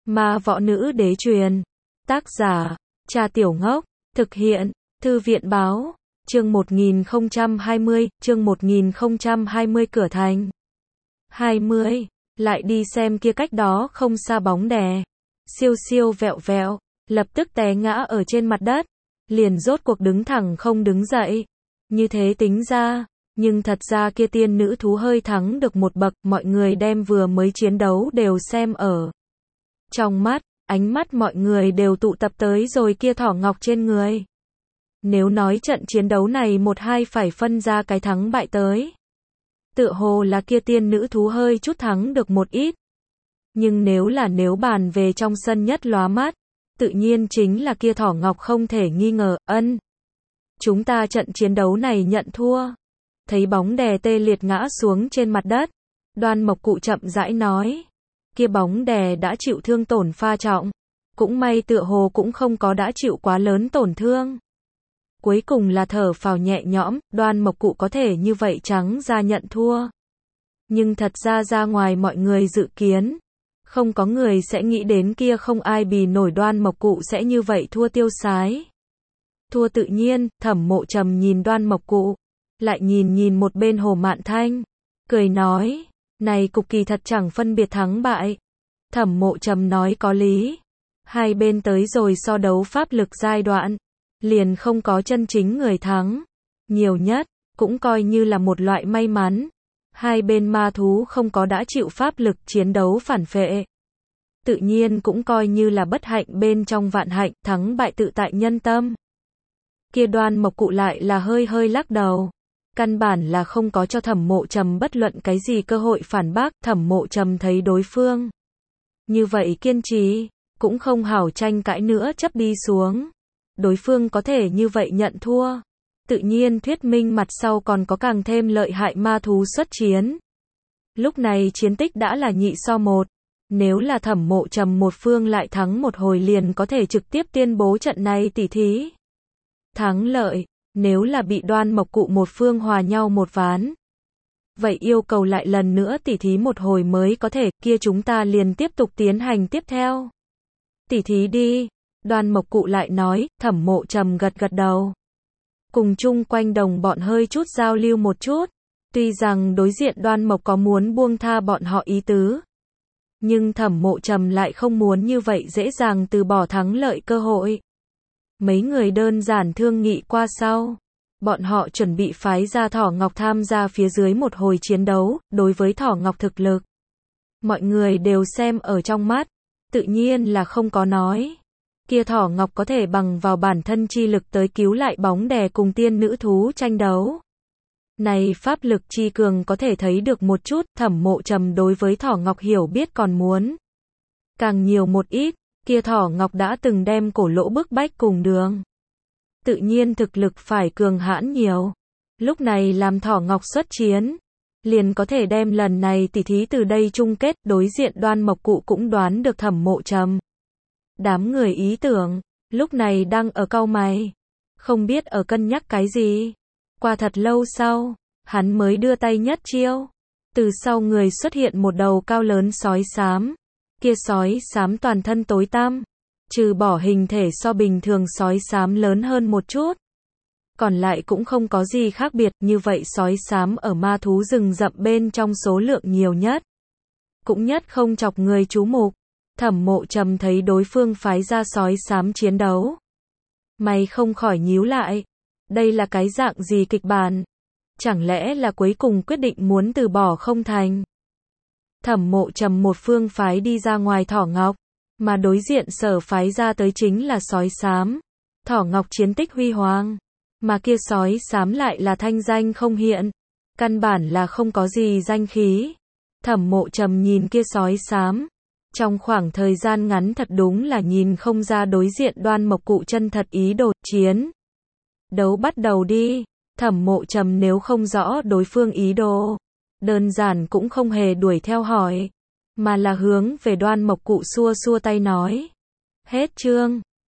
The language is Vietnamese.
Ma võ nữ đế truyền. Tác giả, Trà Tiểu Ngốc. Thực hiện, Thư viện báo. Chương 1020, cửa thành. 20. Lại đi xem kia cách đó không xa bóng đè. Siêu siêu vẹo vẹo, lập tức té ngã ở trên mặt đất. Liền rốt cuộc đứng thẳng không đứng dậy. Như thế tính ra, nhưng thật ra kia tiên nữ thú hơi thắng được một bậc, mọi người đem vừa mới chiến đấu đều xem ở trong mắt, ánh mắt mọi người đều tụ tập tới rồi kia thỏ ngọc trên người. Nếu nói trận chiến đấu này một hai phải phân ra cái thắng bại tới. Tựa hồ là kia tiên nữ thú hơi chút thắng được một ít. Nhưng nếu bàn về trong sân nhất lóa mắt, tự nhiên chính là kia thỏ ngọc không thể nghi ngờ, chúng ta trận chiến đấu này nhận thua. Thấy bóng đè tê liệt ngã xuống trên mặt đất, Đoan Mộc Cụ chậm rãi nói. Kia bóng đè đã chịu thương tổn pha trọng. Cũng may tựa hồ cũng không có đã chịu quá lớn tổn thương. Cuối cùng là thở phào nhẹ nhõm, Đoan Mộc Cụ có thể như vậy trắng ra nhận thua. Nhưng thật ra ngoài mọi người dự kiến. Không có người sẽ nghĩ đến kia không ai bì nổi Đoan Mộc Cụ sẽ như vậy thua tiêu sái. Thua tự nhiên, Thẩm Mộ Trầm nhìn Đoan Mộc Cụ. Lại nhìn một bên Hồ Mạn Thanh. Cười nói, này cục kỳ thật chẳng phân biệt thắng bại. Thẩm Mộ Trầm nói có lý. Hai bên tới rồi so đấu pháp lực giai đoạn. Liền không có chân chính người thắng. Nhiều nhất, cũng coi như là một loại may mắn. Hai bên ma thú không có đã chịu pháp lực chiến đấu phản phệ. Tự nhiên cũng coi như là bất hạnh bên trong vạn hạnh, thắng bại tự tại nhân tâm. Kia Đoan Mộc Cụ lại là hơi lắc đầu. Căn bản là không có cho Thẩm Mộ Trầm bất luận cái gì cơ hội phản bác. Thẩm Mộ Trầm thấy đối phương như vậy kiên trì, cũng không hảo tranh cãi nữa chấp đi xuống. Đối phương có thể như vậy nhận thua. Tự nhiên thuyết minh mặt sau còn có càng thêm lợi hại ma thú xuất chiến. Lúc này chiến tích đã là 2-1. Nếu là Thẩm Mộ Trầm một phương lại thắng một hồi liền có thể trực tiếp tuyên bố trận này tỉ thí thắng lợi. Nếu là bị Đoan Mộc Cụ một phương hòa nhau một ván, vậy yêu cầu lại lần nữa tỉ thí một hồi mới có thể, kia chúng ta liền tiếp tục tiến hành tiếp theo. Tỉ thí đi. Đoan Mộc Cụ lại nói. Thẩm Mộ Trầm gật đầu. Cùng chung quanh đồng bọn hơi chút giao lưu một chút. Tuy rằng đối diện Đoan Mộc có muốn buông tha bọn họ ý tứ, nhưng Thẩm Mộ Trầm lại không muốn như vậy dễ dàng từ bỏ thắng lợi cơ hội. Mấy người đơn giản thương nghị qua sau. Bọn họ chuẩn bị phái ra Thỏ Ngọc tham gia phía dưới một hồi chiến đấu. Đối với Thỏ Ngọc thực lực, mọi người đều xem ở trong mắt. Tự nhiên là không có nói. Kia Thỏ Ngọc có thể bằng vào bản thân chi lực tới cứu lại bóng đè cùng tiên nữ thú tranh đấu. Này pháp lực chi cường có thể thấy được một chút. Thẩm Mộ Trầm đối với Thỏ Ngọc hiểu biết còn muốn càng nhiều một ít. Kia Thỏ Ngọc đã từng đem cổ lỗ bức bách cùng đường. Tự nhiên thực lực phải cường hãn nhiều. Lúc này làm Thỏ Ngọc xuất chiến, liền có thể đem lần này tỉ thí từ đây chung kết. Đối diện Đoan Mộc Cụ cũng đoán được Thẩm Mộ Trầm đám người ý tưởng, lúc này đang ở cau mày, không biết ở cân nhắc cái gì. Qua thật lâu sau, hắn mới đưa tay nhất chiêu. Từ sau người xuất hiện một đầu cao lớn sói xám. Kia sói xám toàn thân tối tăm, trừ bỏ hình thể so bình thường sói xám lớn hơn một chút, còn lại cũng không có gì khác biệt. Như vậy sói xám ở ma thú rừng rậm bên trong số lượng nhiều nhất, cũng nhất không chọc người chú mục. Thẩm Mộ Trầm thấy đối phương phái ra sói xám chiến đấu, mày không khỏi nhíu lại. Đây là cái dạng gì kịch bản? Chẳng lẽ là cuối cùng quyết định muốn từ bỏ không thành? Thẩm Mộ Trầm một phương phái đi ra ngoài Thỏ Ngọc, mà đối diện sở phái ra tới chính là sói xám. Thỏ Ngọc chiến tích huy hoàng, mà kia sói xám lại là thanh danh không hiện, căn bản là không có gì danh khí. Thẩm Mộ Trầm nhìn kia sói xám, trong khoảng thời gian ngắn thật đúng là nhìn không ra đối diện Đoan Mộc Cụ chân thật ý đồ. Chiến đấu bắt đầu đi. Thẩm Mộ Trầm nếu không rõ đối phương ý đồ, đơn giản cũng không hề đuổi theo hỏi, mà là hướng về Đoan Mộc Cụ xua tay nói. Hết chương.